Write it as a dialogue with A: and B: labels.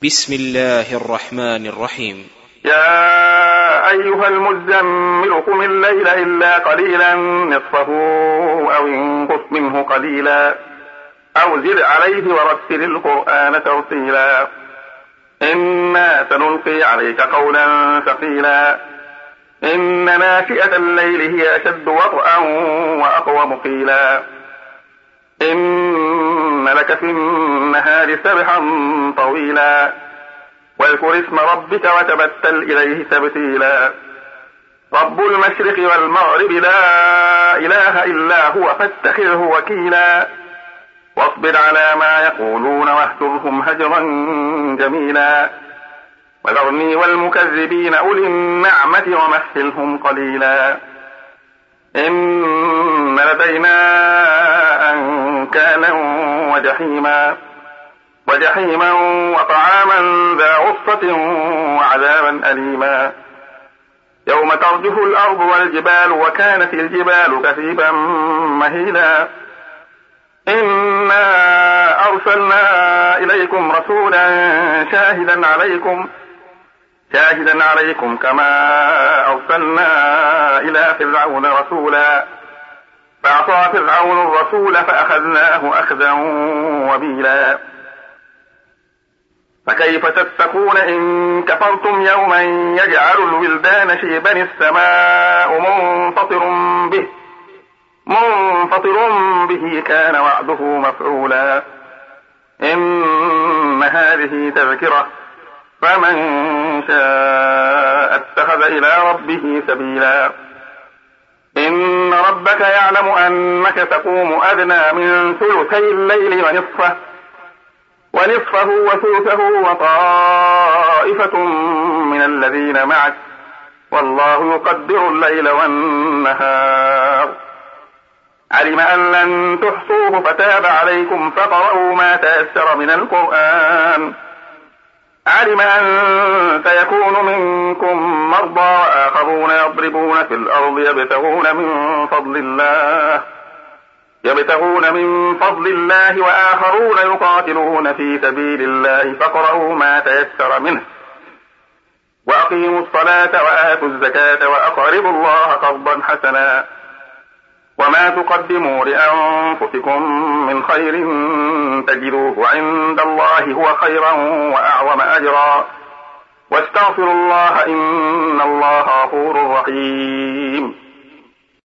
A: بسم الله الرحمن الرحيم.
B: يا أيها المزمل قم الليل إلا قليلا نصفه أو انقص منه قليلا أو زد عليه ورتل القرآن ترتيلا إنا سنلقي عليك قولا ثقيلا إن ناشئة الليل هي أشد وطئا وأقوم قيلا إن لك في النهار سبحا طويلا واذكر اسم ربك وتبتل إليه تبتيلا رب المشرق والمغرب لا إله إلا هو فاتخذه وكيلا واصبر على ما يقولون واهجرهم هجرا جميلا وذرني والمكذبين أولي النعمة ومهلهم قليلا إن لدينا أنكالا وجحيما وطعاما ذا غصة وعذابا أليما يوم ترجف الأرض والجبال وكانت الجبال كثيبا مهيلا إنا أرسلنا إليكم رسولا شاهدا عليكم كما أرسلنا إلى فرعون رسولا فعصى فرعون الرسول فأخذناه أخذا وبيلا فكيف تتقون إن كفرتم يوما يجعل الولدان شيبا السماء منفطر به كان وعده مفعولا إن هذه تذكرة فمن شاء اتخذ إلى ربه سبيلا إن ربك يعلم أنك تقوم أدنى من ثلثي الليل ونصفه وثلثه وطائفة من الذين معك والله يقدر الليل والنهار علم أن لن تحصوه فتاب عليكم فقرأوا ما تيسر من القرآن علم أن سيكون منكم مرضى وآخرون يضربون في الأرض يبتغون من فضل الله وآخرون يقاتلون في سبيل الله فاقرؤوا ما تيسر منه وأقيموا الصلاة وآتوا الزكاة وأقرضوا الله قرضا حسنا وما تقدموا لأنفسكم من خير تجدوه عند الله هو خيرا وأعظم أجرا واستغفروا الله إن الله غفور رحيم.